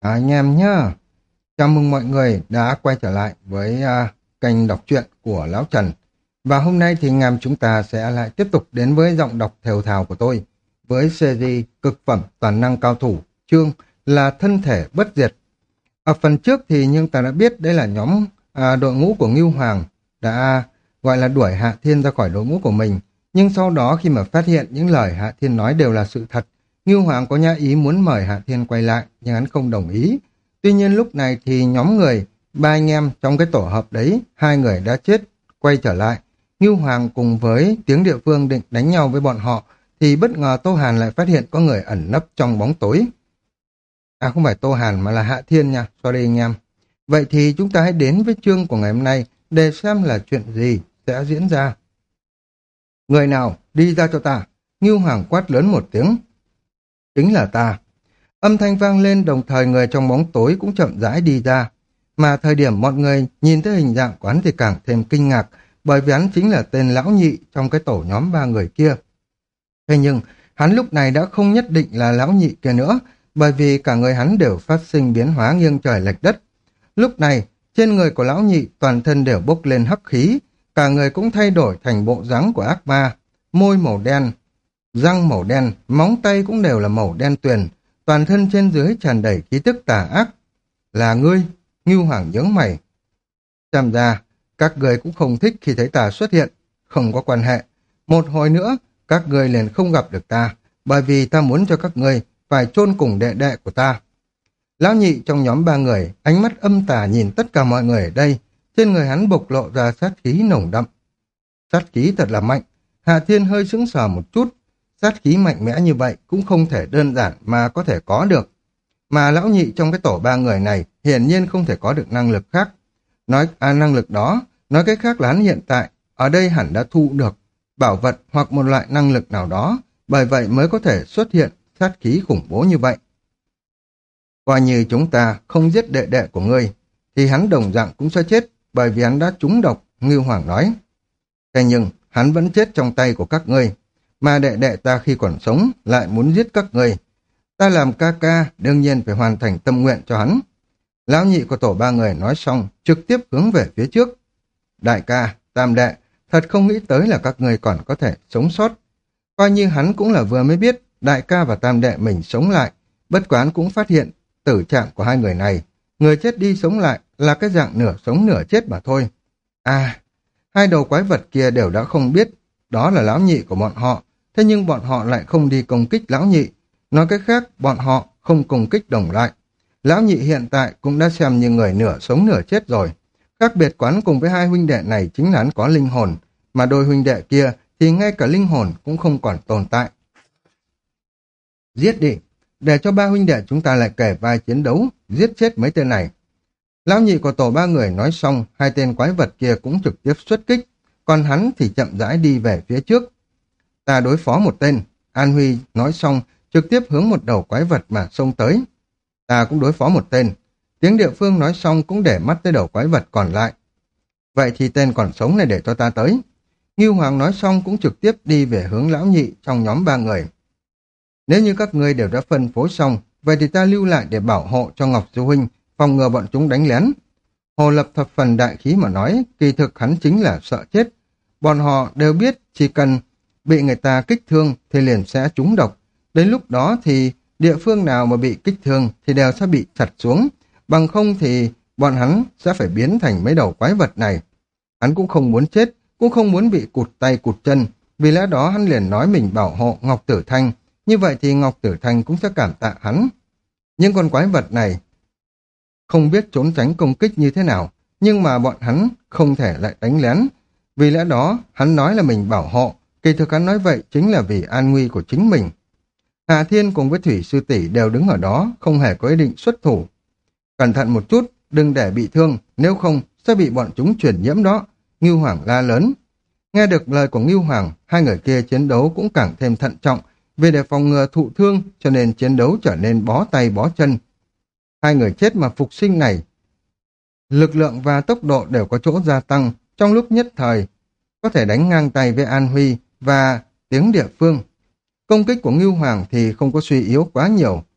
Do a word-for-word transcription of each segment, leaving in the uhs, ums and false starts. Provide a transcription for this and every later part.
À, anh em nhá, chào mừng mọi người đã quay trở lại với à, kênh đọc truyện của Lão Trần. Và hôm nay thì anh em chúng ta sẽ lại tiếp tục đến với giọng đọc thều thào của tôi, với series cực phẩm toàn năng cao thủ, chương là thân thể bất diệt. Ở phần trước thì nhưng ta đã biết đây là nhóm à, đội ngũ của Ngưu Hoàng đã gọi là đuổi Hạ Thiên ra khỏi đội ngũ của mình. Nhưng sau đó khi mà phát hiện những lời Hạ Thiên nói đều là sự thật, Ngưu Hoàng có nhã ý muốn mời Hạ Thiên quay lại, nhưng hắn không đồng ý. Tuy nhiên lúc này thì nhóm người, ba anh em trong cái tổ hợp đấy, hai người đã chết, quay trở lại. Ngưu Hoàng cùng với Tiếng Địa Phương định đánh nhau với bọn họ, thì bất ngờ Tô Hàn lại phát hiện có người ẩn nấp trong bóng tối. À không phải Tô Hàn mà là Hạ Thiên nha, sorry anh em. Vậy thì chúng ta hãy đến với chương của ngày hôm nay để xem là chuyện gì sẽ diễn ra. Người nào đi ra cho ta? Ngưu Hoàng quát lớn một tiếng. Chính là ta. Âm thanh vang lên, đồng thời người trong bóng tối cũng chậm rãi đi ra. Mà thời điểm mọi người nhìn thấy hình dạng của hắn thì càng thêm kinh ngạc, bởi vì hắn chính là tên lão nhị trong cái tổ nhóm ba người kia. Thế nhưng, hắn lúc này đã không nhất định là lão nhị kia nữa, bởi vì cả người hắn đều phát sinh biến hóa nghiêng trời lệch đất. Lúc này, trên người của lão nhị toàn thân đều bốc lên hắc khí, cả người cũng thay đổi thành bộ dáng của ác ma, môi màu đen, răng màu đen, móng tay cũng đều là màu đen tuyền, toàn thân trên dưới tràn đầy khí tức tà ác. Là ngươi? Ngưu Hoàng nhướng mày. Xem ra, các người cũng không thích khi thấy ta xuất hiện. Không có quan hệ. Một hồi nữa, các người liền không gặp được ta, bởi vì ta muốn cho các người phải chôn cùng đệ đệ của ta. Lão nhị trong nhóm ba người, ánh mắt âm tà nhìn tất cả mọi người ở đây, trên người hắn bộc lộ ra sát khí nồng đậm. Sát khí thật là mạnh. Hạ Thiên hơi sững sờ một chút. Sát khí mạnh mẽ như vậy cũng không thể đơn giản mà có thể có được. Mà lão nhị trong cái tổ ba người này hiển nhiên không thể có được năng lực khác. Nói à, năng lực đó, nói cách khác là hắn hiện tại ở đây hẳn đã thu được bảo vật hoặc một loại năng lực nào đó, bởi vậy mới có thể xuất hiện sát khí khủng bố như vậy. Coi như chúng ta không giết đệ đệ của ngươi, thì hắn đồng dạng cũng sẽ chết, bởi vì hắn đã trúng độc, Ngưu Hoàng nói. Thế nhưng, hắn vẫn chết trong tay của các ngươi, mà đệ đệ ta khi còn sống lại muốn giết các ngươi. Ta làm ca ca, đương nhiên phải hoàn thành tâm nguyện cho hắn. Lão nhị của tổ ba người nói xong, trực tiếp hướng về phía trước. Đại ca, tam đệ, thật không nghĩ tới là các ngươi còn có thể sống sót. Coi như hắn cũng là vừa mới biết, đại ca và tam đệ mình sống lại, bất quá hắn cũng phát hiện tử trạng của hai người này. Người chết đi sống lại là cái dạng nửa sống nửa chết mà thôi. À, hai đầu quái vật kia đều đã không biết đó là lão nhị của bọn họ, thế nhưng bọn họ lại không đi công kích lão nhị. Nói cách khác, bọn họ không công kích đồng lại. Lão nhị hiện tại cũng đã xem như người nửa sống nửa chết rồi. Khác biệt quán cùng với hai huynh đệ này chính là hắn có linh hồn, mà đôi huynh đệ kia thì ngay cả linh hồn cũng không còn tồn tại. Giết đi, để cho ba huynh đệ chúng ta lại kể vai chiến đấu, giết chết mấy tên này. Lão nhị của tổ ba người nói xong, hai tên quái vật kia cũng trực tiếp xuất kích, còn hắn thì chậm rãi đi về phía trước. Ta đối phó một tên, An Huy nói xong, trực tiếp hướng một đầu quái vật mà xông tới. Ta cũng đối phó một tên. Tiếng Địa Phương nói xong cũng để mắt tới đầu quái vật còn lại. Vậy thì tên còn sống này để cho ta tới. Ngưu Hoàng nói xong cũng trực tiếp đi về hướng lão nhị trong nhóm ba người. Nếu như các ngươi đều đã phân phối xong, vậy thì ta lưu lại để bảo hộ cho Ngọc Sư Huynh, phòng ngừa bọn chúng đánh lén. Hồ Lập thập phần đại khí mà nói, kỳ thực hắn chính là sợ chết. Bọn họ đều biết chỉ cần bị người ta kích thương thì liền sẽ trúng độc. Đến lúc đó thì địa phương nào mà bị kích thương thì đều sẽ bị chặt xuống. Bằng không thì bọn hắn sẽ phải biến thành mấy đầu quái vật này. Hắn cũng không muốn chết, cũng không muốn bị cụt tay cụt chân. Vì lẽ đó hắn liền nói mình bảo hộ Ngọc Tử Thanh. Như vậy thì Ngọc Tử Thanh cũng sẽ cảm tạ hắn. Nhưng con quái vật này không biết trốn tránh công kích như thế nào, nhưng mà bọn hắn không thể lại đánh lén. Vì lẽ đó, hắn nói là mình bảo hộ, kỳ thực hắn nói vậy chính là vì an nguy của chính mình. Hạ Thiên cùng với Thủy Sư Tỷ đều đứng ở đó, không hề có ý định xuất thủ. Cẩn thận một chút, đừng để bị thương, nếu không sẽ bị bọn chúng truyền nhiễm đó, Ngưu Hoàng la lớn. Nghe được lời của Ngưu Hoàng, hai người kia chiến đấu cũng càng thêm thận trọng, vì để phòng ngừa thụ thương cho nên chiến đấu trở nên bó tay bó chân. Hai người chết mà phục sinh này, lực lượng và tốc độ đều có chỗ gia tăng, trong lúc nhất thời có thể đánh ngang tay với An Huy và Tiếng Địa Phương. Công kích của Ngưu Hoàng thì không có suy yếu quá nhiều.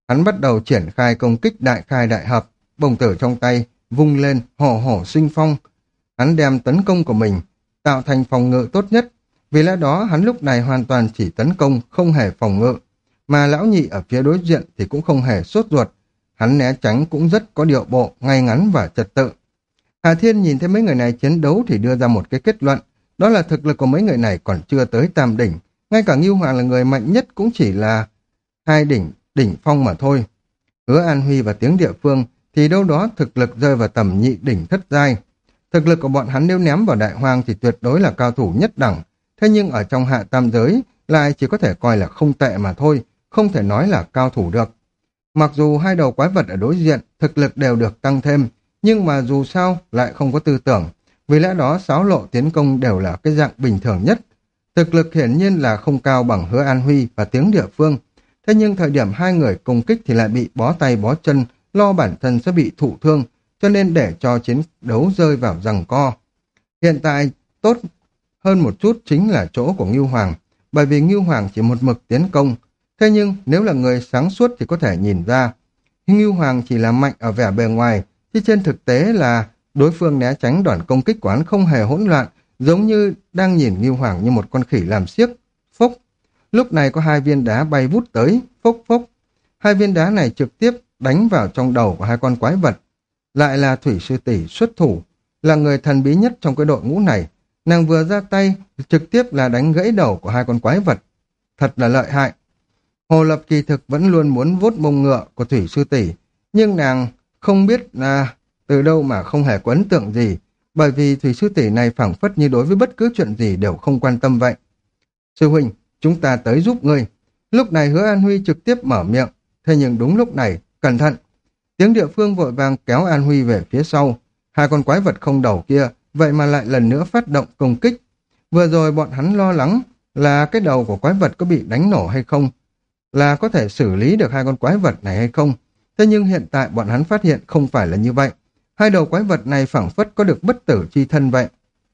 Hắn bắt đầu triển khai công kích đại khai đại hợp, bổng tử trong tay, vung lên, hổ hổ sinh phong. Hắn đem tấn công của mình, tạo thành phòng ngự tốt nhất. Vì lẽ đó hắn lúc này hoàn toàn chỉ tấn công, không hề phòng ngự. Mà lão nhị ở phía đối diện thì cũng không hề sốt ruột. Hắn né tránh cũng rất có điệu bộ, ngay ngắn và trật tự. Hà Thiên nhìn thấy mấy người này chiến đấu thì đưa ra một cái kết luận. Đó là thực lực của mấy người này còn chưa tới tam đỉnh. Ngay cả Ngưu Hoàng là người mạnh nhất cũng chỉ là hai đỉnh, đỉnh phong mà thôi. Hứa An Huy và Tiếng Địa Phương thì đâu đó thực lực rơi vào tầm nhị đỉnh thất giai. Thực lực của bọn hắn nếu ném vào đại hoang thì tuyệt đối là cao thủ nhất đẳng. Thế nhưng ở trong hạ tam giới lại chỉ có thể coi là không tệ mà thôi, không thể nói là cao thủ được. Mặc dù hai đầu quái vật ở đối diện thực lực đều được tăng thêm, nhưng mà dù sao lại không có tư tưởng. Vì lẽ đó xáo lộ tiến công đều là cái dạng bình thường nhất. Thực lực hiển nhiên là không cao bằng Hứa An Huy và Tiếng Địa Phương. Thế nhưng thời điểm hai người công kích thì lại bị bó tay bó chân, lo bản thân sẽ bị thụ thương, cho nên để cho chiến đấu rơi vào giằng co. Hiện tại tốt hơn một chút chính là chỗ của Ngưu Hoàng, bởi vì Ngưu Hoàng chỉ một mực tiến công. Thế nhưng nếu là người sáng suốt thì có thể nhìn ra, Ngưu Hoàng chỉ là mạnh ở vẻ bề ngoài, chứ trên thực tế là đối phương né tránh đòn công kích của hắn không hề hỗn loạn, giống như đang nhìn Ngưu Hoàng như một con khỉ làm xiếc. Phốc! Lúc này có hai viên đá bay vút tới, phốc phốc. Hai viên đá này trực tiếp đánh vào trong đầu của hai con quái vật. Lại là Thủy Sư Tỷ xuất thủ, là người thần bí nhất trong cái đội ngũ này. Nàng vừa ra tay, trực tiếp là đánh gãy đầu của hai con quái vật. Thật là lợi hại. Hồ Lập kỳ thực vẫn luôn muốn vuốt mông ngựa của Thủy Sư Tỷ, nhưng nàng không biết là từ đâu mà không hề có ấn tượng gì, bởi vì Thủy Sư Tỷ này phảng phất như đối với bất cứ chuyện gì đều không quan tâm vậy. Sư huynh, chúng ta tới giúp ngươi. Lúc này Hứa An Huy trực tiếp mở miệng, thế nhưng đúng lúc này, cẩn thận. Tiếng Địa Phương vội vàng kéo An Huy về phía sau. Hai con quái vật không đầu kia, vậy mà lại lần nữa phát động công kích. Vừa rồi bọn hắn lo lắng là cái đầu của quái vật có bị đánh nổ hay không, là có thể xử lý được hai con quái vật này hay không. Thế nhưng hiện tại bọn hắn phát hiện không phải là như vậy. Hai đầu quái vật này phảng phất có được bất tử chi thân vậy.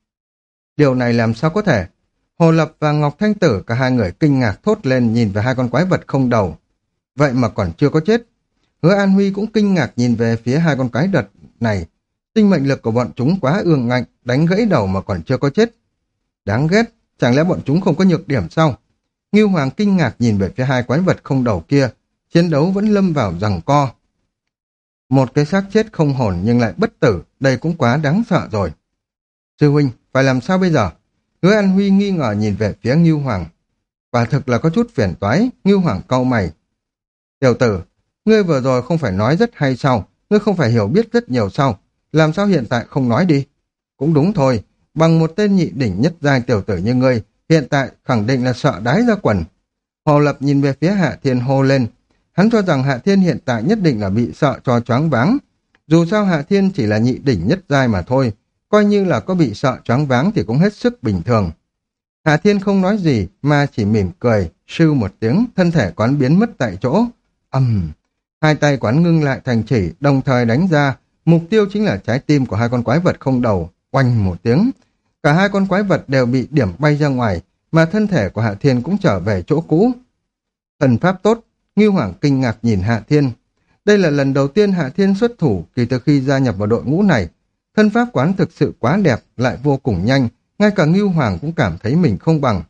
Điều này làm sao có thể? Hồ Lập và Ngọc Thanh Tử cả hai người kinh ngạc thốt lên nhìn về hai con quái vật không đầu. Vậy mà còn chưa có chết. Hứa An Huy cũng kinh ngạc nhìn về phía hai con quái vật này. Sinh mệnh lực của bọn chúng quá ương ngạnh, đánh gãy đầu mà còn chưa có chết. Đáng ghét, chẳng lẽ bọn chúng không có nhược điểm sao? Ngưu Hoàng kinh ngạc nhìn về phía hai quái vật không đầu kia, chiến đấu vẫn lâm vào giằng co. Một cái xác chết không hồn nhưng lại bất tử, đây cũng quá đáng sợ rồi. Sư huynh, phải làm sao bây giờ? Hứa An Huy nghi ngờ nhìn về phía Ngưu Hoàng. Quả thực là có chút phiền toái. Ngưu Hoàng cau mày. Tiểu tử, ngươi vừa rồi không phải nói rất hay sao? Ngươi không phải hiểu biết rất nhiều sao? Làm sao hiện tại không nói đi? Cũng đúng thôi, bằng một tên nhị đỉnh nhất giai tiểu tử như ngươi, hiện tại khẳng định là sợ đái ra quần. Hồ Lập nhìn về phía Hạ Thiên hô lên. Hắn cho rằng Hạ Thiên hiện tại nhất định là bị sợ cho choáng váng. Dù sao Hạ Thiên chỉ là nhị đỉnh nhất giai mà thôi, coi như là có bị sợ choáng váng thì cũng hết sức bình thường. Hạ Thiên không nói gì mà chỉ mỉm cười, sưu một tiếng, thân thể quán biến mất tại chỗ. Ầm, um, hai tay quán ngưng lại thành chỉ, đồng thời đánh ra, mục tiêu chính là trái tim của hai con quái vật không đầu. Oanh một tiếng, cả hai con quái vật đều bị điểm bay ra ngoài, mà thân thể của Hạ Thiên cũng trở về chỗ cũ. Thần pháp tốt. Ngưu Hoàng kinh ngạc nhìn Hạ Thiên. Đây là lần đầu tiên Hạ Thiên xuất thủ kể từ khi gia nhập vào đội ngũ này. Thân pháp quán thực sự quá đẹp, lại vô cùng nhanh, ngay cả Ngưu Hoàng cũng cảm thấy mình không bằng.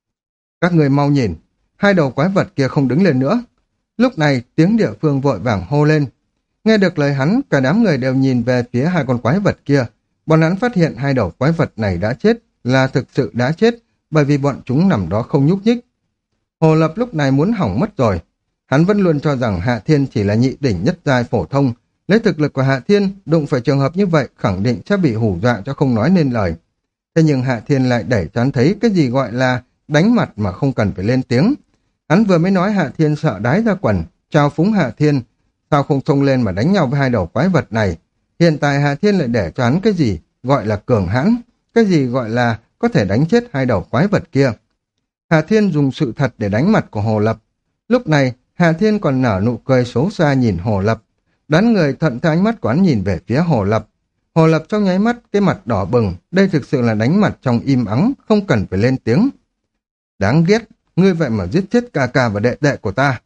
Các người mau nhìn, hai đầu quái vật kia không đứng lên nữa. Lúc này Tiếng Địa Phương vội vàng hô lên. Nghe được lời hắn, cả đám người đều nhìn về phía hai con quái vật kia. Bọn hắn phát hiện hai đầu quái vật này đã chết, là thực sự đã chết, bởi vì bọn chúng nằm đó không nhúc nhích. Hồ Lập lúc này muốn hỏng mất rồi. Hắn vẫn luôn cho rằng Hạ Thiên chỉ là nhị đỉnh nhất giai phổ thông. Lấy thực lực của Hạ Thiên, đụng phải trường hợp như vậy khẳng định sẽ bị hù dọa cho không nói nên lời. Thế nhưng Hạ Thiên lại đẩy cho hắn thấy cái gì gọi là đánh mặt mà không cần phải lên tiếng. Hắn vừa mới nói Hạ Thiên sợ đái ra quần, trao phúng Hạ Thiên, sao không xông lên mà đánh nhau với hai đầu quái vật này. Hiện tại Hạ Thiên lại để cho hắn cái gì gọi là cường hãn, cái gì gọi là có thể đánh chết hai đầu quái vật kia. Hạ Thiên dùng sự thật để đánh mặt của Hồ Lập. Lúc này Hạ Thiên còn nở nụ cười xấu xa nhìn Hồ Lập. Đám người thuận theo ánh mắt của hắn nhìn về phía Hồ Lập. Hồ Lập trong nháy mắt cái mặt đỏ bừng, đây thực sự là đánh mặt trong im ắng, không cần phải lên tiếng. Đáng ghét, ngươi vậy mà giết chết ca ca và đệ đệ của ta.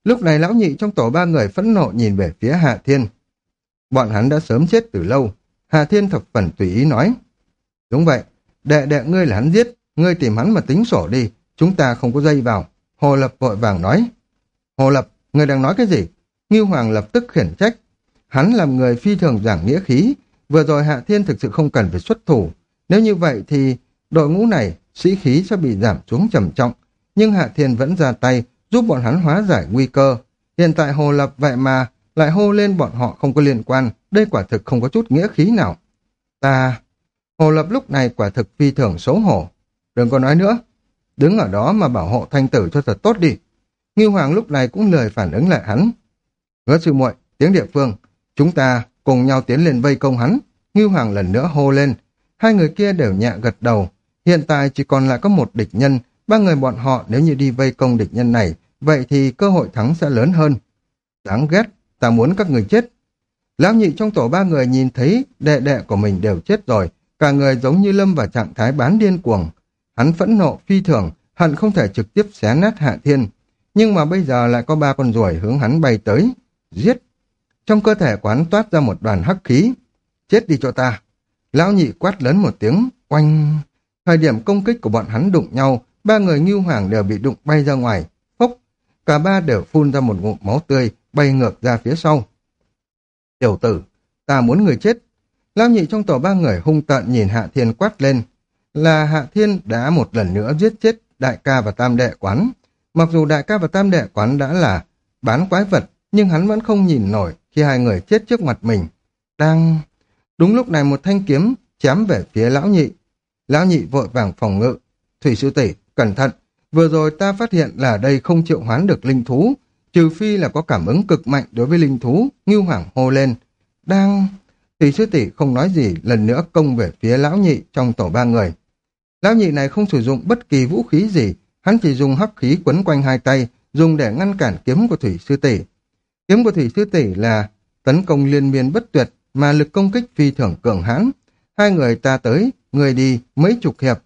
Lúc này lão nhị trong tổ ba người phẫn nộ nhìn về phía Hạ Thiên. Bọn hắn đã sớm chết từ lâu. Hạ Thiên thập phần tùy ý nói. Đúng vậy, đệ đệ ngươi là hắn giết, ngươi tìm hắn mà tính sổ đi, chúng ta không có dây vào. Hồ Lập vội vàng nói. Hồ Lập, ngươi đang nói cái gì? Ngưu Hoàng lập tức khiển trách. Hắn làm người phi thường giảng nghĩa khí, vừa rồi Hạ Thiên thực sự không cần phải xuất thủ. Nếu như vậy thì đội ngũ này sĩ khí sẽ bị giảm xuống trầm trọng, nhưng Hạ Thiên vẫn ra tay giúp bọn hắn hóa giải nguy cơ. Hiện tại Hồ Lập vậy mà lại hô lên bọn họ không có liên quan, đây quả thực không có chút nghĩa khí nào. Ta... Hồ Lập lúc này quả thực phi thường xấu hổ. Đừng có nói nữa, đứng ở đó mà bảo hộ thanh tử cho thật tốt đi. Ngưu Hoàng lúc này cũng lười phản ứng lại hắn. Hứa sư muội, tiếng địa phương, chúng ta cùng nhau tiến lên vây công hắn. Ngưu Hoàng lần nữa hô lên. Hai người kia đều nhẹ gật đầu. Hiện tại chỉ còn lại có một địch nhân, ba người bọn họ nếu như đi vây công địch nhân này, vậy thì cơ hội thắng sẽ lớn hơn. Đáng ghét, ta muốn các người chết. Lão nhị trong tổ ba người nhìn thấy đệ đệ của mình đều chết rồi, cả người giống như lâm vào trạng thái bán điên cuồng. Hắn phẫn nộ phi thường, hận không thể trực tiếp xé nát Hạ Thiên. Nhưng mà bây giờ lại có ba con ruồi hướng hắn bay tới. Giết! Trong cơ thể của hắn toát ra một đoàn hắc khí. Chết đi cho ta! Lão nhị quát lớn một tiếng, oanh! Thời điểm công kích của bọn hắn đụng nhau, ba người Ngưu Hoàng đều bị đụng bay ra ngoài. Phốc! Cả ba đều phun ra một ngụm máu tươi, bay ngược ra phía sau. Tiểu tử! Ta muốn người chết! Lão nhị trong tổ ba người hung tợn nhìn Hạ Thiên quát lên. Là Hạ Thiên đã một lần nữa giết chết đại ca và tam đệ quán. Mặc dù đại ca và tam đệ quán đã là bán quái vật, nhưng hắn vẫn không nhìn nổi khi hai người chết trước mặt mình. Đang... Đúng lúc này một thanh kiếm chém về phía lão nhị. Lão nhị vội vàng phòng ngự. Thủy sư tỷ, cẩn thận. Vừa rồi ta phát hiện là đây không triệu hoán được linh thú, trừ phi là có cảm ứng cực mạnh đối với linh thú. Ngưu Hoàng hô lên. Đang... Thủy sư tỷ không nói gì, lần nữa công về phía lão nhị trong tổ ba người. Lão nhị này không sử dụng bất kỳ vũ khí gì, hắn chỉ dùng hắc khí quấn quanh hai tay, dùng để ngăn cản kiếm của Thủy sư tỷ. Kiếm của Thủy sư tỷ là tấn công liên miên bất tuyệt, mà lực công kích phi thường cường hãn. Hai người ta tới, người đi mấy chục hiệp.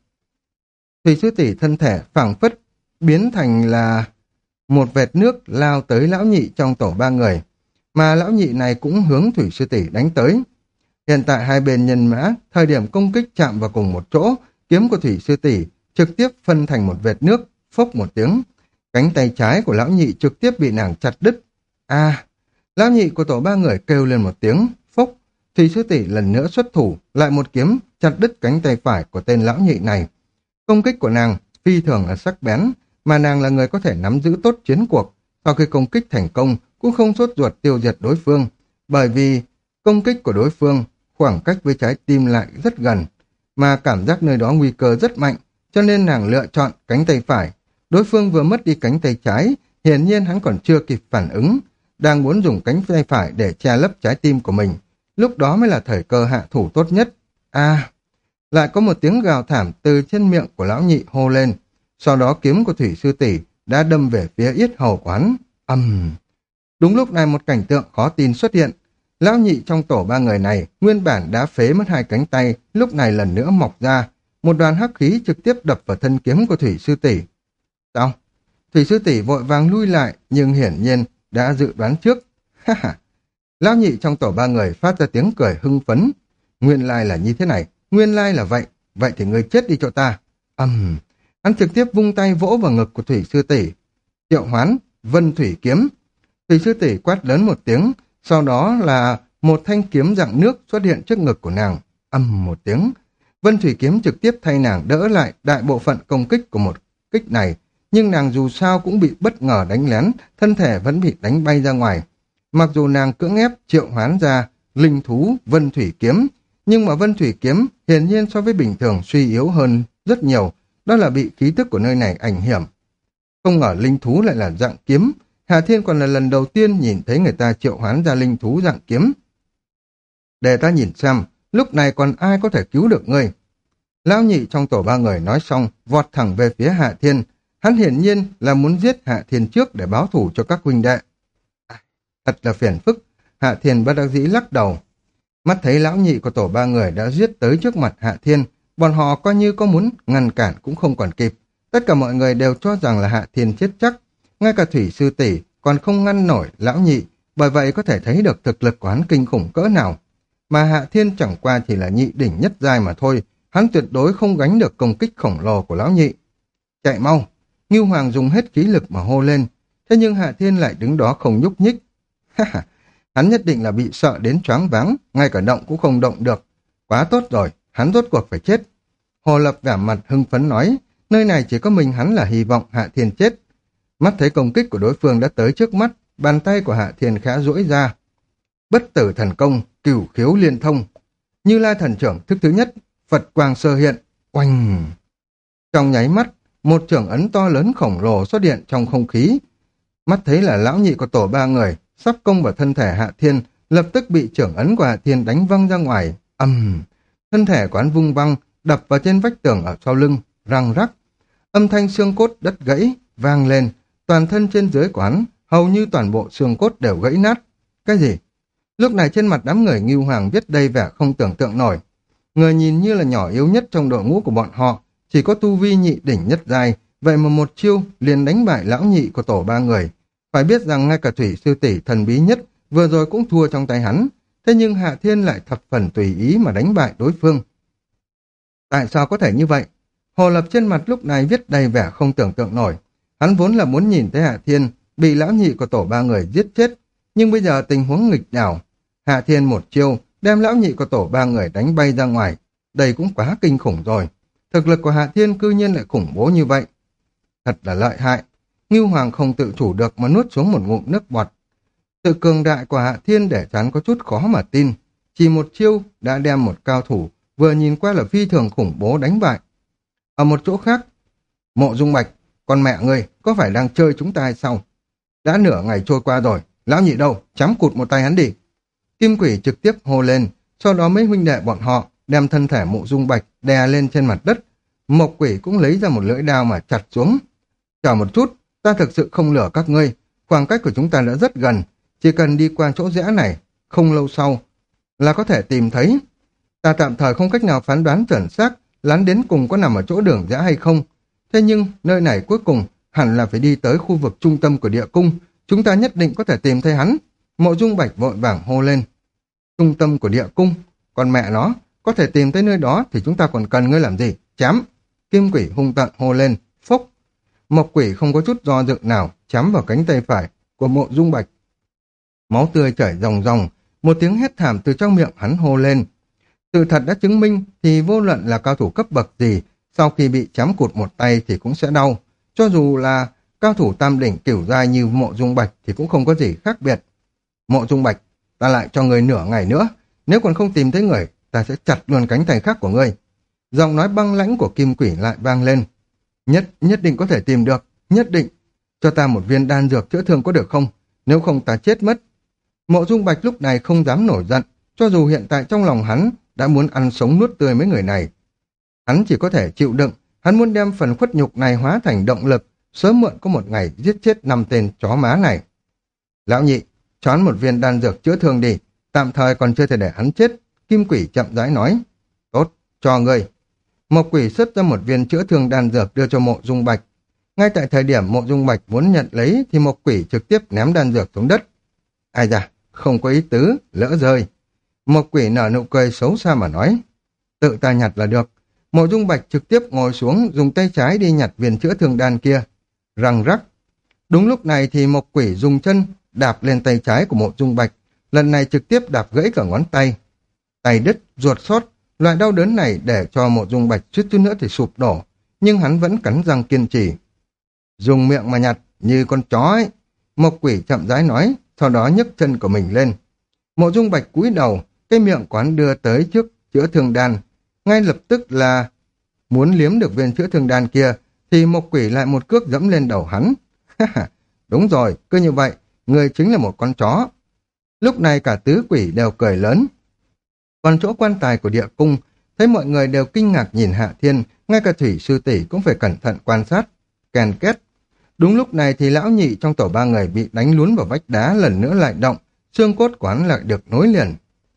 Thủy sư tỷ thân thể phảng phất biến thành là một vệt nước lao tới lão nhị trong tổ ba người, mà lão nhị này cũng hướng Thủy sư tỷ đánh tới. Hiện tại hai bên nhân mã, thời điểm công kích chạm vào cùng một chỗ, kiếm của Thủy sư tỷ trực tiếp phân thành một vệt nước, phốc một tiếng. Cánh tay trái của lão nhị trực tiếp bị nàng chặt đứt. A! Lão nhị của tổ ba người kêu lên một tiếng, phốc. Thủy sư tỷ lần nữa xuất thủ, lại một kiếm chặt đứt cánh tay phải của tên lão nhị này. Công kích của nàng phi thường là sắc bén, mà nàng là người có thể nắm giữ tốt chiến cuộc. Sau khi công kích thành công, cũng không sốt ruột tiêu diệt đối phương, bởi vì công kích của đối phương khoảng cách với trái tim lại rất gần, mà cảm giác nơi đó nguy cơ rất mạnh, cho nên nàng lựa chọn cánh tay phải. Đối phương vừa mất đi cánh tay trái, hiển nhiên hắn còn chưa kịp phản ứng, đang muốn dùng cánh tay phải để che lấp trái tim của mình. Lúc đó mới là thời cơ hạ thủ tốt nhất. A! Lại có một tiếng gào thảm từ trên miệng của lão nhị hô lên. Sau đó kiếm của Thủy sư tỷ đã đâm về phía yết hầu của hắn. Ầm! Uhm. Đúng lúc này một cảnh tượng khó tin xuất hiện. Lão nhị trong tổ ba người này nguyên bản đã phế mất hai cánh tay, lúc này lần nữa mọc ra. Một đoàn hắc khí trực tiếp đập vào thân kiếm của Thủy sư tỷ. Sao? Thủy sư tỷ vội vàng lui lại, nhưng hiển nhiên đã dự đoán trước. Ha ha! Lão nhị trong tổ ba người phát ra tiếng cười hưng phấn. Nguyên lai là như thế này, nguyên lai là vậy, vậy thì ngươi chết đi cho ta. Ầm! Uhm. Hắn trực tiếp vung tay vỗ vào ngực của Thủy sư tỷ. Triệu hoán, Vân Thủy kiếm. Thủy sư tỷ quát lớn một tiếng, sau đó là một thanh kiếm dạng nước xuất hiện trước ngực của nàng. Âm một tiếng, Vân Thủy kiếm trực tiếp thay nàng đỡ lại đại bộ phận công kích của một kích này, nhưng nàng dù sao cũng bị bất ngờ đánh lén, thân thể vẫn bị đánh bay ra ngoài. Mặc dù nàng cưỡng ép triệu hoán ra linh thú Vân Thủy kiếm, nhưng mà Vân Thủy kiếm hiển nhiên so với bình thường suy yếu hơn rất nhiều, đó là bị khí tức của nơi này ảnh hưởng. Không ngờ linh thú lại là dạng kiếm, Hà Thiên còn là lần đầu tiên nhìn thấy người ta triệu hoán ra linh thú dạng kiếm. Để ta nhìn xem, lúc này còn ai có thể cứu được ngươi. Lão nhị trong tổ ba người nói xong, vọt thẳng về phía Hạ Thiên. Hắn hiển nhiên là muốn giết Hạ Thiên trước để báo thù cho các huynh đệ. À, thật là phiền phức. Hạ Thiên bất đắc dĩ lắc đầu. Mắt thấy lão nhị của tổ ba người đã giết tới trước mặt Hạ Thiên, bọn họ coi như có muốn ngăn cản cũng không còn kịp. Tất cả mọi người đều cho rằng là Hạ Thiên chết chắc. Ngay cả Thủy sư tỷ còn không ngăn nổi lão nhị, bởi vậy có thể thấy được thực lực của hắn kinh khủng cỡ nào. Mà Hạ Thiên chẳng qua chỉ là nhị đỉnh nhất giai mà thôi, hắn tuyệt đối không gánh được công kích khổng lồ của lão nhị. Chạy mau! Ngưu Hoàng dùng hết khí lực mà hô lên, thế nhưng Hạ Thiên lại đứng đó không nhúc nhích. Hắn nhất định là bị sợ đến choáng váng, ngay cả động cũng không động được. Quá tốt rồi, hắn rốt cuộc phải chết. Hồ Lập vẻ mặt hưng phấn nói, nơi này chỉ có mình hắn là hy vọng Hạ Thiên chết. Mắt thấy công kích của đối phương đã tới trước mắt, bàn tay của Hạ Thiên khẽ duỗi ra. Bất tử thần công, cửu khiếu liên thông. Như Lai thần trưởng thức thứ nhất, Phật quang sơ hiện, oanh. Trong nháy mắt, một trưởng ấn to lớn khổng lồ xuất hiện trong không khí. Mắt thấy là lão nhị của tổ ba người, sắp công vào thân thể Hạ Thiên, lập tức bị trưởng ấn của Hạ Thiên đánh văng ra ngoài. Ầm, um, thân thể của hắn vung văng, đập vào trên vách tường ở sau lưng, răng rắc. Âm thanh xương cốt đất gãy, vang lên, toàn thân trên dưới của hắn, hầu như toàn bộ xương cốt đều gãy nát. Cái gì? Lúc này trên mặt đám người Ngưu Hoàng viết đầy vẻ không tưởng tượng nổi. Người nhìn như là nhỏ yếu nhất trong đội ngũ của bọn họ, chỉ có tu vi nhị đỉnh nhất giai, vậy mà một chiêu liền đánh bại lão nhị của tổ ba người. Phải biết rằng ngay cả thủy sư tỷ thần bí nhất vừa rồi cũng thua trong tay hắn, thế nhưng Hạ Thiên lại thập phần tùy ý mà đánh bại đối phương. Tại sao có thể như vậy? Hồ Lập trên mặt lúc này viết đầy vẻ không tưởng tượng nổi. Hắn vốn là muốn nhìn thấy Hạ Thiên bị lão nhị của tổ ba người giết chết, nhưng bây giờ tình huống nghịch đảo. Hạ Thiên một chiêu đem lão nhị của tổ ba người đánh bay ra ngoài. Đây cũng quá kinh khủng rồi. Thực lực của Hạ Thiên cư nhiên lại khủng bố như vậy. Thật là lợi hại. Ngưu Hoàng không tự chủ được mà nuốt xuống một ngụm nước bọt. Sự cường đại của Hạ Thiên để hắn có chút khó mà tin. Chỉ một chiêu đã đem một cao thủ vừa nhìn qua là phi thường khủng bố đánh bại. Ở một chỗ khác, Mộ Dung Bạch, con mẹ ngươi có phải đang chơi chúng ta hay sao? Đã nửa ngày trôi qua rồi, lão nhị đâu, chém cụt một tay hắn đi. Kim Quỷ trực tiếp hô lên, sau đó mấy huynh đệ bọn họ đem thân thể Mộ Dung Bạch đè lên trên mặt đất. Mộc Quỷ cũng lấy ra một lưỡi đao mà chặt xuống. Chờ một chút, ta thực sự không lừa các ngươi, khoảng cách của chúng ta đã rất gần, chỉ cần đi qua chỗ rẽ này, không lâu sau là có thể tìm thấy. Ta tạm thời không cách nào phán đoán chuẩn xác lán đến cùng có nằm ở chỗ đường rẽ hay không. Thế nhưng nơi này cuối cùng hẳn là phải đi tới khu vực trung tâm của địa cung, chúng ta nhất định có thể tìm thấy hắn. Mộ Dung Bạch vội vàng hô lên. Trung tâm của địa cung, còn mẹ nó, có thể tìm tới nơi đó thì chúng ta còn cần ngươi làm gì? Chém! Kim Quỷ hung tợn hô lên, phốc! Mộc Quỷ không có chút do dự nào chém vào cánh tay phải của Mộ Dung Bạch. Máu tươi chảy ròng ròng, một tiếng hét thảm từ trong miệng hắn hô lên. Sự thật đã chứng minh thì vô luận là cao thủ cấp bậc gì, sau khi bị chém cụt một tay thì cũng sẽ đau. Cho dù là cao thủ tam đỉnh cửu giai như Mộ Dung Bạch thì cũng không có gì khác biệt. Mộ Dung Bạch, ta lại cho người nửa ngày nữa, nếu còn không tìm thấy người, ta sẽ chặt luôn cánh tay khác của ngươi. Giọng nói băng lãnh của Kim Quỷ lại vang lên. Nhất, nhất định có thể tìm được, nhất định. Cho ta một viên đan dược chữa thương có được không? Nếu không ta chết mất. Mộ Dung Bạch lúc này không dám nổi giận, cho dù hiện tại trong lòng hắn đã muốn ăn sống nuốt tươi mấy người này. Hắn chỉ có thể chịu đựng, hắn muốn đem phần khuất nhục này hóa thành động lực, sớm muộn có một ngày giết chết năm tên chó má này. Lão nhị, cho hắn một viên đan dược chữa thương đi, tạm thời còn chưa thể để hắn chết. Kim Quỷ chậm rãi nói. Tốt, cho ngươi. Mộc Quỷ xuất ra một viên chữa thương đan dược đưa cho Mộ Dung Bạch. Ngay tại thời điểm Mộ Dung Bạch muốn nhận lấy thì Mộc Quỷ trực tiếp ném đan dược xuống đất. Ai da, không có ý tứ, lỡ rơi. Mộc Quỷ nở nụ cười xấu xa mà nói. Tự ta nhặt là được. Mộ Dung Bạch trực tiếp ngồi xuống dùng tay trái đi nhặt viên chữa thương đan kia. Răng rắc. Đúng lúc này thì Mộc Quỷ dùng chân đạp lên tay trái của Mộ Dung Bạch. Lần này trực tiếp đạp gãy cả ngón tay. Tay đứt, ruột xót. Loại đau đớn này để cho Mộ Dung Bạch suýt chút nữa thì sụp đổ. Nhưng hắn vẫn cắn răng kiên trì. Dùng miệng mà nhặt như con chó ấy. Mộc Quỷ chậm rãi nói, sau đó nhấc chân của mình lên. Mộ Dung Bạch cúi đầu, cái miệng của hắn đưa tới trước chữa thương đan. Ngay lập tức là muốn liếm được viên chữa thương đan kia, thì Mộc Quỷ lại một cước dẫm lên đầu hắn. Đúng rồi, cứ như vậy, người chính là một con chó. Lúc này cả tứ quỷ đều cười lớn. Còn chỗ quan tài của địa cung, thấy mọi người đều kinh ngạc nhìn Hạ Thiên, ngay cả thủy sư tỷ cũng phải cẩn thận quan sát. Kèn két. Đúng lúc này thì lão nhị trong tổ ba người bị đánh lún vào vách đá lần nữa lại động, xương cốt của hắn lại được nối liền.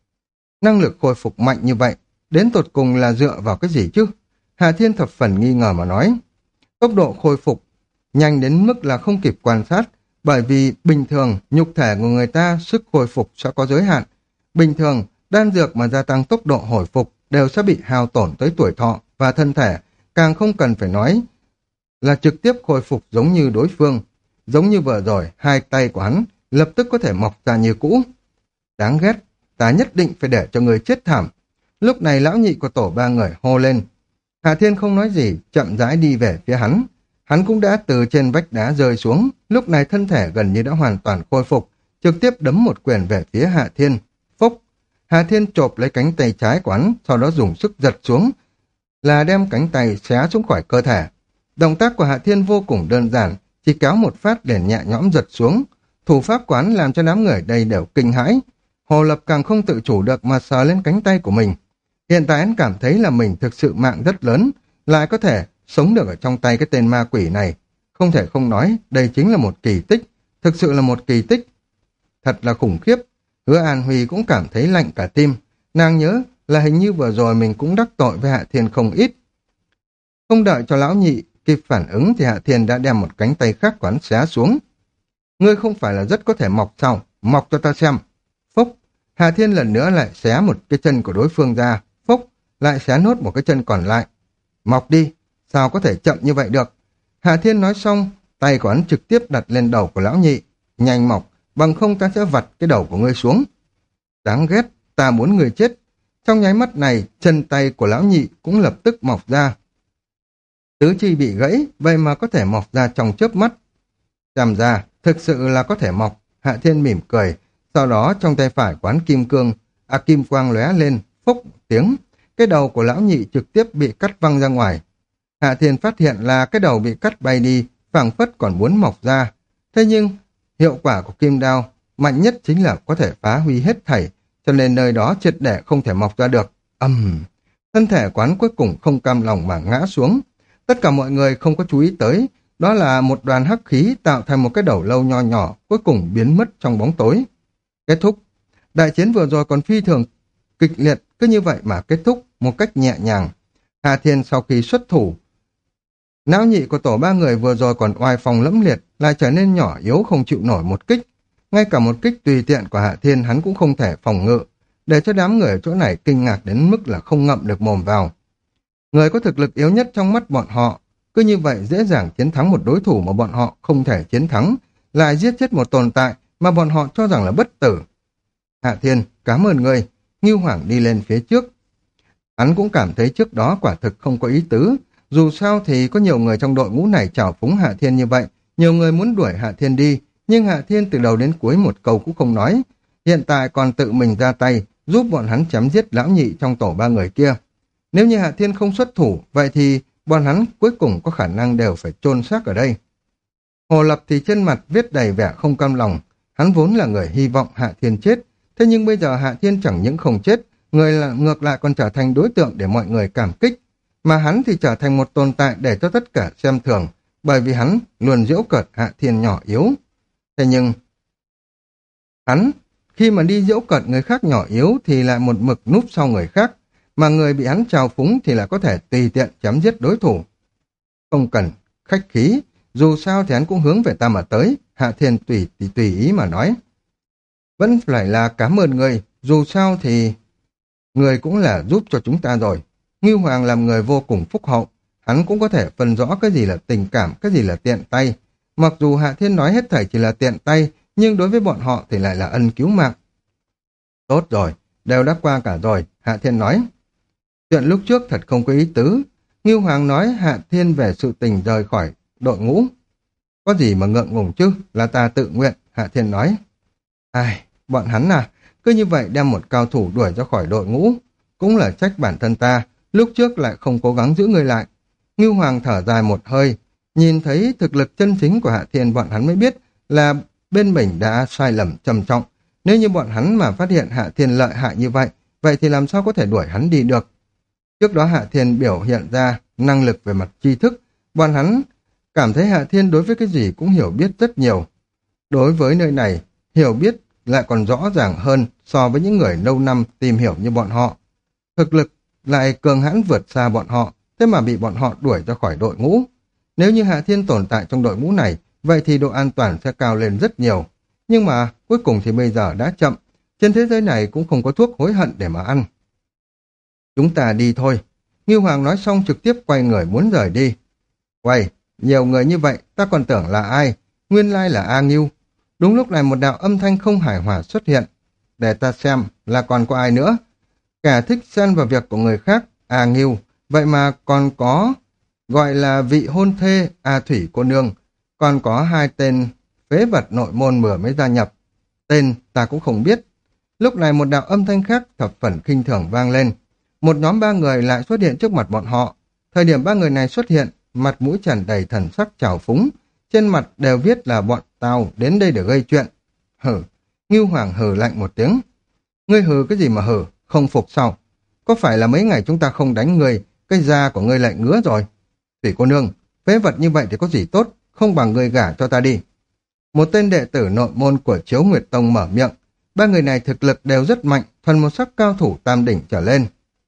Năng lực khôi phục mạnh như vậy, đến tột cùng là dựa vào cái gì chứ? Hạ Thiên thập phần nghi ngờ mà nói. Tốc độ khôi phục nhanh đến mức là không kịp quan sát, Bởi vì bình thường nhục thể của người ta sức hồi phục sẽ có giới hạn. Bình thường đan dược mà gia tăng tốc độ hồi phục đều sẽ bị hao tổn tới tuổi thọ và thân thể, càng không cần phải nói là trực tiếp khôi phục giống như đối phương. Giống như vừa rồi, hai tay của hắn lập tức có thể mọc ra như cũ. Đáng ghét, ta nhất định phải để cho người chết thảm. Lúc này lão nhị của tổ ba người hô lên. Hạ Thiên không nói gì, chậm rãi đi về phía hắn. Hắn cũng đã từ trên vách đá rơi xuống, lúc này thân thể gần như đã hoàn toàn khôi phục, trực tiếp đấm một quyền về phía Hạ Thiên. Phốc! Hạ Thiên chộp lấy cánh tay trái của hắn, sau đó dùng sức giật xuống, là đem cánh tay xé xuống khỏi cơ thể. Động tác của Hạ Thiên vô cùng đơn giản, chỉ kéo một phát để nhẹ nhõm giật xuống. Thủ pháp quán làm cho đám người đây đều kinh hãi. Hồ Lập càng không tự chủ được mà sờ lên cánh tay của mình. Hiện tại hắn cảm thấy là mình thực sự mạng rất lớn, lại có thể sống được ở trong tay cái tên ma quỷ này. Không thể không nói, đây chính là một kỳ tích, thực sự là một kỳ tích. Thật là khủng khiếp, Hứa An Huy cũng cảm thấy lạnh cả tim. Nàng nhớ là hình như vừa rồi mình cũng đắc tội với Hạ Thiên không ít. Không đợi cho lão nhị kịp phản ứng thì Hạ Thiên đã đem một cánh tay khác quán xé xuống. Ngươi không phải là rất có thể mọc sao, mọc cho ta xem. Phốc, Hạ Thiên lần nữa lại xé một cái chân của đối phương ra. Phốc, lại xé nốt một cái chân còn lại. Mọc đi, sao có thể chậm như vậy được. Hạ Thiên nói xong, tay của hắn trực tiếp đặt lên đầu của lão nhị. Nhanh mọc, bằng không ta sẽ vặt cái đầu của ngươi xuống. Đáng ghét, ta muốn người chết. Trong nháy mắt này, chân tay của lão nhị cũng lập tức mọc ra. Tứ chi bị gãy, vậy mà có thể mọc ra trong chớp mắt. Xem ra, thực sự là có thể mọc. Hạ Thiên mỉm cười, sau đó trong tay phải quán kim cương, à kim quang lóe lên, phốc tiếng, cái đầu của lão nhị trực tiếp bị cắt văng ra ngoài. Hạ Thiên phát hiện là cái đầu bị cắt bay đi, phảng phất còn muốn mọc ra. Thế nhưng, hiệu quả của kim đao mạnh nhất chính là có thể phá hủy hết thảy, cho nên nơi đó triệt để không thể mọc ra được. Ầm, um, thân thể quán cuối cùng không cam lòng mà ngã xuống. Tất cả mọi người không có chú ý tới, đó là một đoàn hắc khí tạo thành một cái đầu lâu nho nhỏ, cuối cùng biến mất trong bóng tối. Kết thúc. Đại chiến vừa rồi còn phi thường kịch liệt, cứ như vậy mà kết thúc một cách nhẹ nhàng. Hà Thiên sau khi xuất thủ, não nhị của tổ ba người vừa rồi còn oai phong lẫm liệt, lại trở nên nhỏ yếu không chịu nổi một kích. Ngay cả một kích tùy tiện của Hạ Thiên hắn cũng không thể phòng ngự, để cho đám người ở chỗ này kinh ngạc đến mức là không ngậm được mồm vào. Người có thực lực yếu nhất trong mắt bọn họ, cứ như vậy dễ dàng chiến thắng một đối thủ mà bọn họ không thể chiến thắng, lại giết chết một tồn tại mà bọn họ cho rằng là bất tử. Hạ Thiên, cảm ơn ngươi. Ngưu Hoàng đi lên phía trước. Hắn cũng cảm thấy trước đó quả thực không có ý tứ, dù sao thì có nhiều người trong đội ngũ này chào phúng Hạ Thiên như vậy, nhiều người muốn đuổi Hạ Thiên đi, nhưng Hạ Thiên từ đầu đến cuối một câu cũng không nói, hiện tại còn tự mình ra tay, giúp bọn hắn chém giết lão nhị trong tổ ba người kia. Nếu như Hạ Thiên không xuất thủ, vậy thì bọn hắn cuối cùng có khả năng đều phải chôn xác ở đây. Hồ Lập thì trên mặt viết đầy vẻ không cam lòng, hắn vốn là người hy vọng Hạ Thiên chết, thế nhưng bây giờ Hạ Thiên chẳng những không chết, người là ngược lại còn trở thành đối tượng để mọi người cảm kích, mà hắn thì trở thành một tồn tại để cho tất cả xem thường, bởi vì hắn luôn giễu cợt Hạ Thiên nhỏ yếu. Thế nhưng, hắn, khi mà đi giễu cợt người khác nhỏ yếu thì lại một mực núp sau người khác, mà người bị hắn trào phúng thì là có thể tùy tiện chém giết đối thủ. Không cần khách khí, dù sao thì hắn cũng hướng về ta mà tới, Hạ Thiên tùy, tùy, tùy ý mà nói. Vẫn phải là cảm ơn người, dù sao thì người cũng là giúp cho chúng ta rồi. Ngưu Hoàng làm người vô cùng phúc hậu, hắn cũng có thể phân rõ cái gì là tình cảm, cái gì là tiện tay. Mặc dù Hạ Thiên nói hết thảy chỉ là tiện tay, nhưng đối với bọn họ thì lại là ân cứu mạng. Tốt rồi, đều đã qua cả rồi, Hạ Thiên nói. Chuyện lúc trước thật không có ý tứ. Ngưu Hoàng nói Hạ Thiên về sự tình rời khỏi đội ngũ. Có gì mà ngượng ngùng chứ, là ta tự nguyện, Hạ Thiên nói. Ai, bọn hắn à, cứ như vậy đem một cao thủ đuổi ra khỏi đội ngũ. Cũng là trách bản thân ta, lúc trước lại không cố gắng giữ người lại. Ngưu Hoàng thở dài một hơi, nhìn thấy thực lực chân chính của Hạ Thiên, bọn hắn mới biết là bên mình đã sai lầm trầm trọng. Nếu như bọn hắn mà phát hiện Hạ Thiên lợi hại như vậy, vậy thì làm sao có thể đuổi hắn đi được. Trước đó Hạ Thiên biểu hiện ra năng lực về mặt tri thức, bọn hắn cảm thấy Hạ Thiên đối với cái gì cũng hiểu biết rất nhiều. Đối với nơi này, hiểu biết lại còn rõ ràng hơn so với những người lâu năm tìm hiểu như bọn họ. Thực lực lại cường hãn vượt xa bọn họ, thế mà bị bọn họ đuổi ra khỏi đội ngũ. Nếu như Hạ Thiên tồn tại trong đội ngũ này, vậy thì độ an toàn sẽ cao lên rất nhiều. Nhưng mà cuối cùng thì bây giờ đã chậm, trên thế giới này cũng không có thuốc hối hận để mà ăn. Chúng ta đi thôi. Ngưu Hoàng nói xong trực tiếp quay người muốn rời đi. Quay, nhiều người như vậy ta còn tưởng là ai, nguyên lai là A Ngưu. Đúng lúc này một đạo âm thanh không hài hòa xuất hiện. Để ta xem là còn có ai nữa. Kẻ thích xen vào việc của người khác, A Ngưu, vậy mà còn có gọi là vị hôn thê A Thủy cô nương, còn có hai tên phế vật nội môn vừa mới gia nhập. Tên ta cũng không biết. Lúc này một đạo âm thanh khác thập phần khinh thường vang lên. Một nhóm ba người lại xuất hiện trước mặt bọn họ. Thời điểm ba người này xuất hiện, mặt mũi tràn đầy thần sắc trào phúng, trên mặt đều viết là bọn tao đến đây để gây chuyện. Hử, Ngưu Hoàng hừ lạnh một tiếng. Ngươi hừ cái gì mà hừ, không phục sao? Có phải là mấy ngày chúng ta không đánh ngươi, cái da của ngươi lại ngứa rồi? Thủy cô nương, phế vật như vậy thì có gì tốt, không bằng ngươi gả cho ta đi. Một tên đệ tử nội môn của Chiếu Nguyệt Tông mở miệng. Ba người này thực lực đều rất mạnh, thuần một sắc cao thủ tam đỉnh trở lên.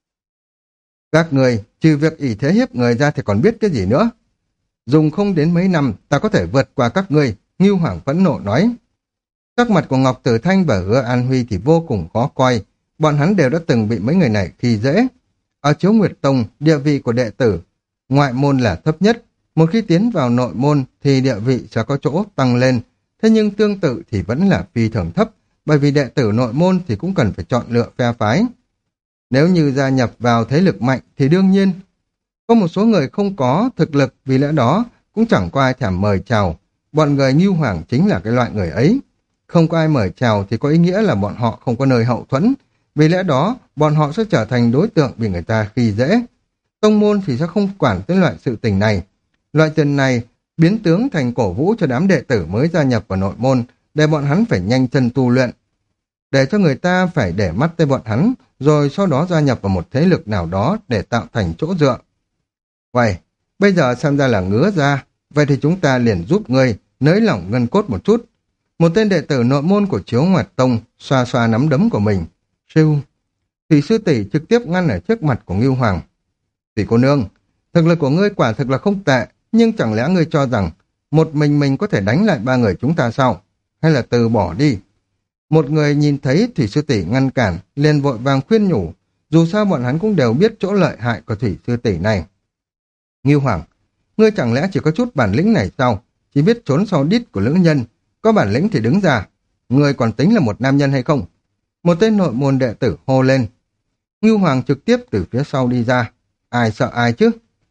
Các người, trừ việc ỷ thế hiếp người ra thì còn biết cái gì nữa? Dùng không đến mấy năm, ta có thể vượt qua các ngươi, Ngưu Hoàng phẫn nộ nói. Sắc mặt của Ngọc Tử Thanh và Hứa An Huy thì vô cùng khó coi, bọn hắn đều đã từng bị mấy người này khi dễ. Ở Chiếu Nguyệt Tông, địa vị của đệ tử, ngoại môn là thấp nhất, một khi tiến vào nội môn thì địa vị sẽ có chỗ tăng lên, thế nhưng tương tự thì vẫn là phi thường thấp, bởi vì đệ tử nội môn thì cũng cần phải chọn lựa phe phái. Nếu như gia nhập vào thế lực mạnh thì đương nhiên, có một số người không có thực lực, vì lẽ đó cũng chẳng có ai thèm mời chào. Bọn người Ngưu Hoàng chính là cái loại người ấy. Không có ai mời chào thì có ý nghĩa là bọn họ không có nơi hậu thuẫn, vì lẽ đó bọn họ sẽ trở thành đối tượng bị người ta khi dễ. Tông môn thì sẽ không quản tới loại sự tình này. Loại tiền này biến tướng thành cổ vũ cho đám đệ tử mới gia nhập vào nội môn, để bọn hắn phải nhanh chân tu luyện, để cho người ta phải để mắt tới bọn hắn, rồi sau đó gia nhập vào một thế lực nào đó để tạo thành chỗ dựa. Vậy, bây giờ xem ra là ngứa ra, vậy thì chúng ta liền giúp ngươi nới lỏng ngân cốt một chút. Một tên đệ tử nội môn của Chiếu Nguyệt Tông xoa xoa nắm đấm của mình. Siêu, Thủy sư tỷ trực tiếp ngăn ở trước mặt của Ngưu Hoàng. Thủy cô nương, thực lực của ngươi quả thực là không tệ, nhưng chẳng lẽ ngươi cho rằng một mình mình có thể đánh lại ba người chúng ta sao? Hay là từ bỏ đi? Một người nhìn thấy Thủy sư tỷ ngăn cản, liền vội vàng khuyên nhủ, dù sao bọn hắn cũng đều biết chỗ lợi hại của Thủy sư tỷ này. Ngưu Hoàng, ngươi chẳng lẽ chỉ có chút bản lĩnh này sao? Chỉ biết trốn sau đít của nữ nhân, có bản lĩnh thì đứng ra. Ngươi còn tính là một nam nhân hay không? Một tên nội môn đệ tử hô lên. Ngưu Hoàng trực tiếp từ phía sau đi ra. Ai sợ ai chứ?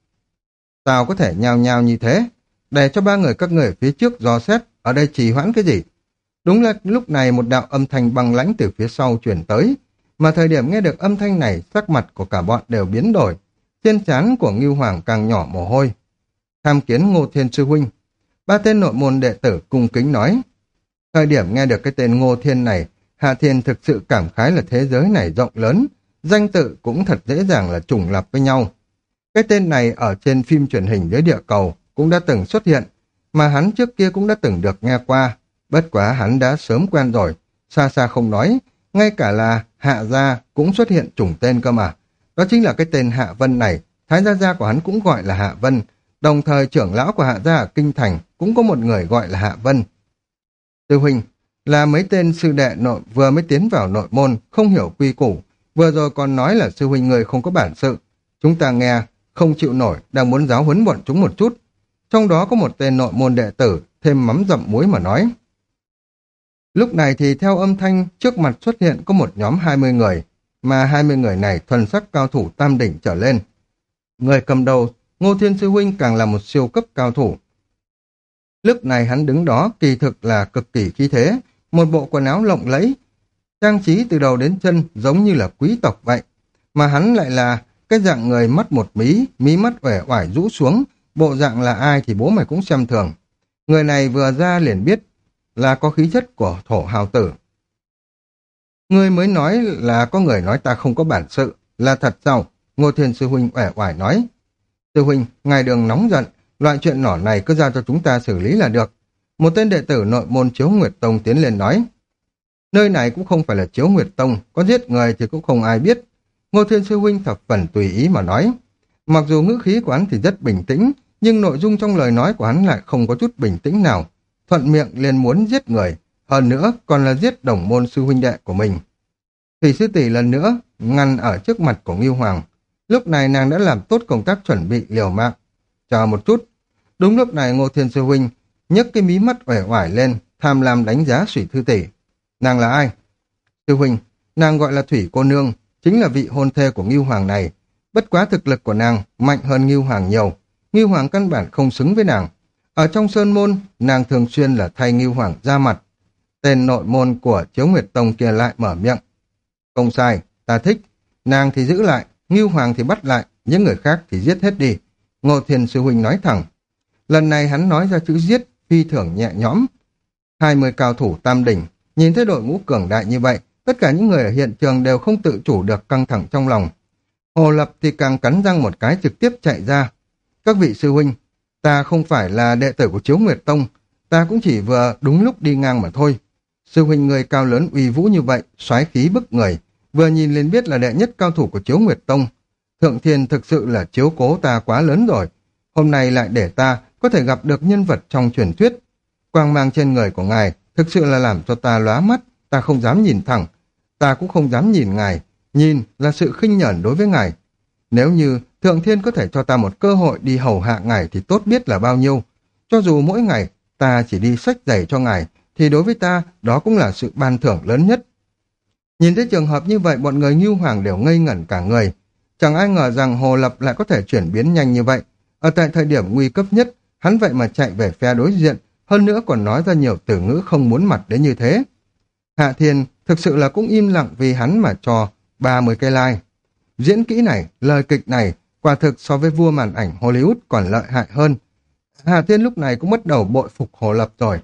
Sao có thể nhào nhào như thế? Để cho ba người các người phía trước dò xét, ở đây trì hoãn cái gì? Đúng là lúc này một đạo âm thanh băng lãnh từ phía sau chuyển tới, mà thời điểm nghe được âm thanh này, sắc mặt của cả bọn đều biến đổi. Trên trán của Ngưu Hoàng càng nhỏ mồ hôi. Tham kiến Ngô Thiên sư huynh. Ba tên nội môn đệ tử cung kính nói. Thời điểm nghe được cái tên Ngô Thiên này, Hạ Thiên thực sự cảm khái là thế giới này rộng lớn, danh tự cũng thật dễ dàng là trùng lặp với nhau. Cái tên này ở trên phim truyền hình dưới địa cầu cũng đã từng xuất hiện, mà hắn trước kia cũng đã từng được nghe qua. Bất quá hắn đã sớm quen rồi, xa xa không nói, ngay cả là Hạ Gia cũng xuất hiện trùng tên cơ mà. Đó chính là cái tên Hạ Vân này, Thái Gia Gia của hắn cũng gọi là Hạ Vân, đồng thời trưởng lão của Hạ Gia ở Kinh Thành cũng có một người gọi là Hạ Vân. Sư huynh, là mấy tên sư đệ nội vừa mới tiến vào nội môn, không hiểu quy củ, vừa rồi còn nói là sư huynh người không có bản sự. Chúng ta nghe, không chịu nổi, đang muốn giáo huấn bọn chúng một chút. Trong đó có một tên nội môn đệ tử, thêm mắm dặm muối mà nói. Lúc này thì theo âm thanh, trước mặt xuất hiện có một nhóm hai mươi người, mà hai mươi người này thuần sắc cao thủ tam đỉnh trở lên. Người cầm đầu, Ngô Thiên sư huynh càng là một siêu cấp cao thủ. Lúc này hắn đứng đó kỳ thực là cực kỳ khí thế, một bộ quần áo lộng lẫy, trang trí từ đầu đến chân giống như là quý tộc vậy. Mà hắn lại là cái dạng người mắt một mí, mí mắt uể oải rũ xuống, bộ dạng là ai thì bố mày cũng xem thường. Người này vừa ra liền biết là có khí chất của thổ hào tử. Ngươi mới nói là có người nói ta không có bản sự, là thật sao? Ngô Thiên sư huynh uể oải nói. Sư huynh, ngài đừng nóng giận, loại chuyện nhỏ này cứ giao cho chúng ta xử lý là được. Một tên đệ tử nội môn Chiếu Nguyệt Tông tiến lên nói. Nơi này cũng không phải là Chiếu Nguyệt Tông, có giết người thì cũng không ai biết. Ngô Thiên sư huynh thập phần tùy ý mà nói. Mặc dù ngữ khí của hắn thì rất bình tĩnh, nhưng nội dung trong lời nói của hắn lại không có chút bình tĩnh nào, thuận miệng liền muốn giết người, hơn nữa còn là giết đồng môn sư huynh đệ của mình. Thủy sư tỷ lần nữa ngăn ở trước mặt của Ngưu Hoàng. Lúc này nàng đã làm tốt công tác chuẩn bị liều mạng. Chờ một chút. Đúng lúc này Ngô Thiên sư huynh nhấc cái mí mắt uể oải lên, tham lam đánh giá Thủy sư tỷ. Nàng là ai? Sư huynh, nàng gọi là Thủy cô nương, chính là vị hôn thê của Ngưu Hoàng này. Bất quá thực lực của nàng mạnh hơn Ngưu Hoàng nhiều. Ngưu Hoàng căn bản không xứng với nàng. Ở trong sơn môn, nàng thường xuyên là thay Ngưu Hoàng ra mặt. Tên nội môn của Chiếu Nguyệt Tông kia lại mở miệng. Không sai, ta thích. Nàng thì giữ lại, Ngưu Hoàng thì bắt lại, những người khác thì giết hết đi. Ngô Thiên sư huynh nói thẳng. Lần này hắn nói ra chữ giết, phi thường nhẹ nhõm. Hai mươi cao thủ tam đỉnh, nhìn thấy đội ngũ cường đại như vậy, tất cả những người ở hiện trường đều không tự chủ được căng thẳng trong lòng. Hồ Lập thì càng cắn răng một cái trực tiếp chạy ra. Các vị sư huynh, ta không phải là đệ tử của Chiếu Nguyệt Tông, ta cũng chỉ vừa đúng lúc đi ngang mà thôi. Sư huynh người cao lớn uy vũ như vậy, soái khí bức người, vừa nhìn lên biết là đệ nhất cao thủ của Chiếu Nguyệt Tông. Thượng Thiên thực sự là chiếu cố ta quá lớn rồi, hôm nay lại để ta có thể gặp được nhân vật trong truyền thuyết. Quang mang trên người của ngài thực sự là làm cho ta lóa mắt, ta không dám nhìn thẳng, ta cũng không dám nhìn ngài, nhìn là sự khinh nhẫn đối với ngài. Nếu như Thượng Thiên có thể cho ta một cơ hội đi hầu hạ ngài thì tốt biết là bao nhiêu. Cho dù mỗi ngày ta chỉ đi xách giày cho ngài, thì đối với ta đó cũng là sự ban thưởng lớn nhất. Nhìn thấy trường hợp như vậy, bọn người Ngưu Hoàng đều ngây ngẩn cả người. Chẳng ai ngờ rằng Hồ Lập lại có thể chuyển biến nhanh như vậy. Ở tại thời điểm nguy cấp nhất, hắn vậy mà chạy về phe đối diện, hơn nữa còn nói ra nhiều từ ngữ không muốn mặt đến như thế. Hạ Thiên thực sự là cũng im lặng vì hắn mà cho ba mươi cây like. Diễn kỹ này, lời kịch này, quả thực so với vua màn ảnh Hollywood còn lợi hại hơn. Hạ Thiên lúc này cũng bắt đầu bội phục Hồ Lập rồi.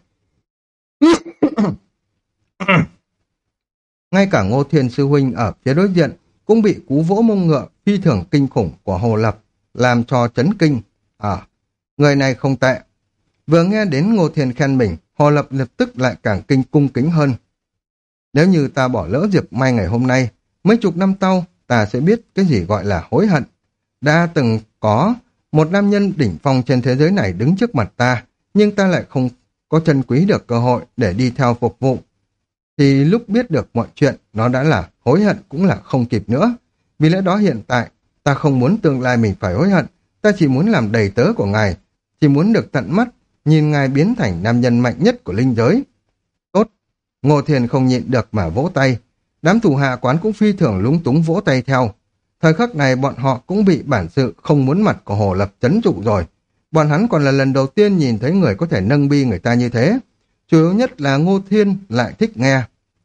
Ngay cả Ngô Thiên sư huynh ở phía đối diện cũng bị cú vỗ mông ngựa phi thường kinh khủng của Hồ Lập làm cho chấn kinh. À, người này không tệ. Vừa nghe đến Ngô Thiên khen mình, Hồ Lập lập tức lại càng kinh cung kính hơn. Nếu như ta bỏ lỡ Diệp Mai ngày hôm nay, mấy chục năm sau ta sẽ biết cái gì gọi là hối hận. Đã từng có một nam nhân đỉnh phong trên thế giới này đứng trước mặt ta, nhưng ta lại không có trân quý được cơ hội để đi theo phục vụ. Thì lúc biết được mọi chuyện, nó đã là hối hận cũng là không kịp nữa. Vì lẽ đó hiện tại, ta không muốn tương lai mình phải hối hận, ta chỉ muốn làm đầy tớ của ngài, chỉ muốn được tận mắt, nhìn ngài biến thành nam nhân mạnh nhất của linh giới. Tốt, Ngô Thiên không nhịn được mà vỗ tay, đám thủ hạ quán cũng phi thường lúng túng vỗ tay theo. Thời khắc này bọn họ cũng bị bản sự không muốn mặt của Hồ Lập chấn trụ rồi. Bọn hắn còn là lần đầu tiên nhìn thấy người có thể nâng bi người ta như thế. Chủ yếu nhất là Ngô Thiên lại thích nghe.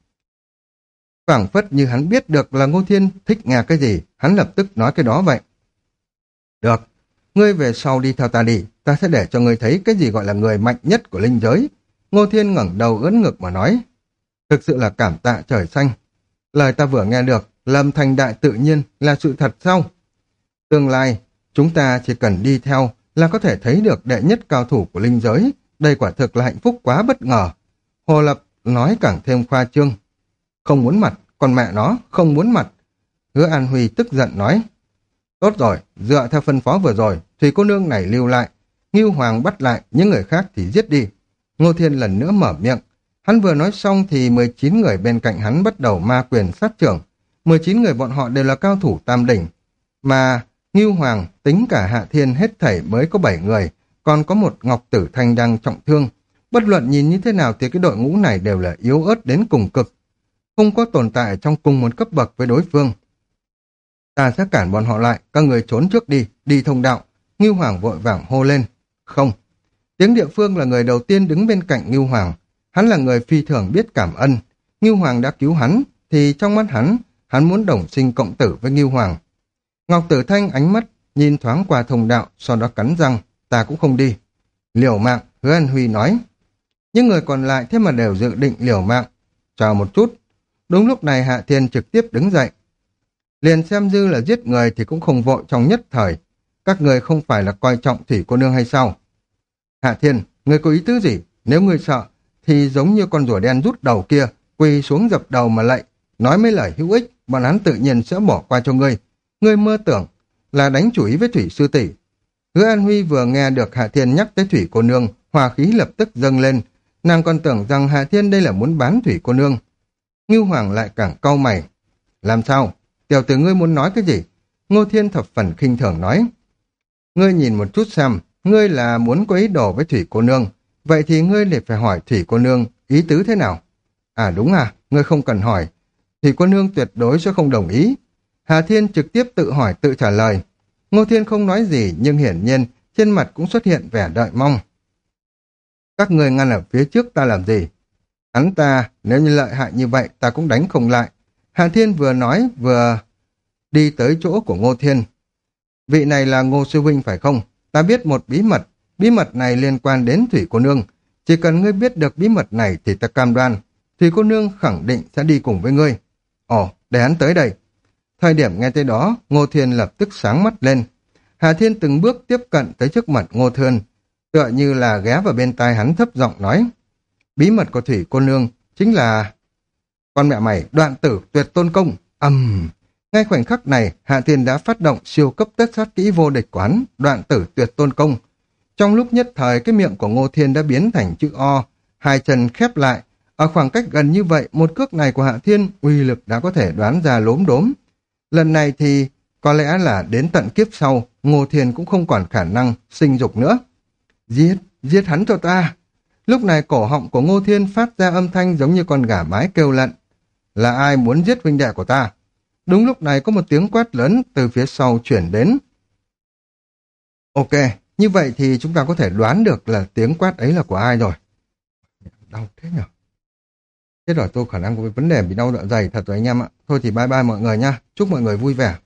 Phảng phất như hắn biết được là Ngô Thiên thích nghe cái gì, hắn lập tức nói cái đó vậy. Được, ngươi về sau đi theo ta đi, ta sẽ để cho ngươi thấy cái gì gọi là người mạnh nhất của linh giới. Ngô Thiên ngẩng đầu ưỡn ngực mà nói. Thực sự là cảm tạ trời xanh. Lời ta vừa nghe được, lâm thành đại tự nhiên là sự thật sao? Tương lai, chúng ta chỉ cần đi theo là có thể thấy được đệ nhất cao thủ của linh giới. Đây quả thực là hạnh phúc quá bất ngờ. Hồ Lập nói càng thêm khoa trương. Không muốn mặt, còn mẹ nó không muốn mặt. Hứa An Huy tức giận nói. Tốt rồi, dựa theo phân phó vừa rồi, Thủy cô nương này lưu lại. Ngưu Hoàng bắt lại, những người khác thì giết đi. Ngô Thiên lần nữa mở miệng. Hắn vừa nói xong thì mười chín người bên cạnh hắn bắt đầu ma quyền sát trưởng. mười chín người bọn họ đều là cao thủ tam đỉnh. Mà Ngưu Hoàng tính cả Hạ Thiên hết thảy mới có bảy người, còn có một Ngọc Tử Thanh đang trọng thương. Bất luận nhìn như thế nào thì cái đội ngũ này đều là yếu ớt đến cùng cực. Không có tồn tại trong cùng một cấp bậc với đối phương. Ta sẽ cản bọn họ lại, các người trốn trước đi, đi thông đạo. Ngưu Hoàng vội vàng hô lên. Không. Tiếng địa phương là người đầu tiên đứng bên cạnh Ngưu Hoàng. Hắn là người phi thường biết cảm ơn. Ngưu Hoàng đã cứu hắn, thì trong mắt hắn, hắn muốn đồng sinh cộng tử với Ngưu Hoàng. Ngọc Tử Thanh ánh mắt nhìn thoáng qua thông đạo, sau đó cắn răng, ta cũng không đi. Liều mạng, Hứa An Huy nói. Những người còn lại thế mà đều dự định liều mạng. Chờ một chút. Đúng lúc này Hạ Thiên trực tiếp đứng dậy. Liền xem dư là giết người thì cũng không vội trong nhất thời. Các người không phải là coi trọng Thủy cô nương hay sao? Hạ Thiên, người có ý tứ gì? Nếu người sợ, thì giống như con rùa đen rút đầu kia, quỳ xuống dập đầu mà lạy, nói mấy lời hữu ích, bọn hắn tự nhiên sẽ bỏ qua cho ngươi. Ngươi mơ tưởng là đánh chủ ý với Thủy sư tỷ. Hứa An Huy vừa nghe được Hạ Thiên nhắc tới Thủy cô nương, hòa khí lập tức dâng lên, Nàng còn tưởng rằng Hạ Thiên đây là muốn bán Thủy cô nương. Ngưu Hoàng lại càng cau mày. Làm sao? Tiểu tử ngươi muốn nói cái gì? Ngô Thiên thập phần khinh thường nói. Ngươi nhìn một chút xem, ngươi là muốn có ý đồ với Thủy cô nương. Vậy thì ngươi liền phải hỏi Thủy cô nương ý tứ thế nào? À đúng à, ngươi không cần hỏi. Thủy cô nương tuyệt đối sẽ không đồng ý. Hà Thiên trực tiếp tự hỏi tự trả lời. Ngô Thiên không nói gì nhưng hiển nhiên trên mặt cũng xuất hiện vẻ đợi mong. Các ngươi ngăn ở phía trước ta làm gì? Hắn ta, nếu như lợi hại như vậy ta cũng đánh không lại. Hà Thiên vừa nói vừa đi tới chỗ của Ngô Thiên. Vị này là Ngô Sư Huynh phải không? Ta biết một bí mật. Bí mật này liên quan đến Thủy cô nương. Chỉ cần ngươi biết được bí mật này thì ta cam đoan. Thủy cô nương khẳng định sẽ đi cùng với ngươi. Ồ, để hắn tới đây. Thời điểm nghe tới đó, Ngô Thiên lập tức sáng mắt lên. Hà Thiên từng bước tiếp cận tới trước mặt Ngô Thiên, tựa như là ghé vào bên tai hắn thấp giọng nói. Bí mật của Thủy cô nương chính là... Con mẹ mày, đoạn tử tuyệt tôn công. Ầm. Uhm. Ngay khoảnh khắc này, Hạ Thiên đã phát động siêu cấp tất sát kỹ vô địch quán, đoạn tử tuyệt tôn công. Trong lúc nhất thời, cái miệng của Ngô Thiên đã biến thành chữ O, hai chân khép lại. Ở khoảng cách gần như vậy, một cước này của Hạ Thiên uy lực đã có thể đoán ra lốm đốm. Lần này thì có lẽ là đến tận kiếp sau, Ngô Thiên cũng không còn khả năng sinh dục nữa. Giết, giết hắn cho ta. Lúc này cổ họng của Ngô Thiên phát ra âm thanh giống như con gà mái kêu lận. Là ai muốn giết huynh đệ của ta? Đúng lúc này có một tiếng quát lớn từ phía sau chuyển đến. Ok, như vậy thì chúng ta có thể đoán được là tiếng quát ấy là của ai rồi. Đau thế nhỉ? Thế rồi tôi khả năng có vấn đề bị đau dạ dày thật rồi anh em ạ. Thôi thì bye bye mọi người nha. Chúc mọi người vui vẻ.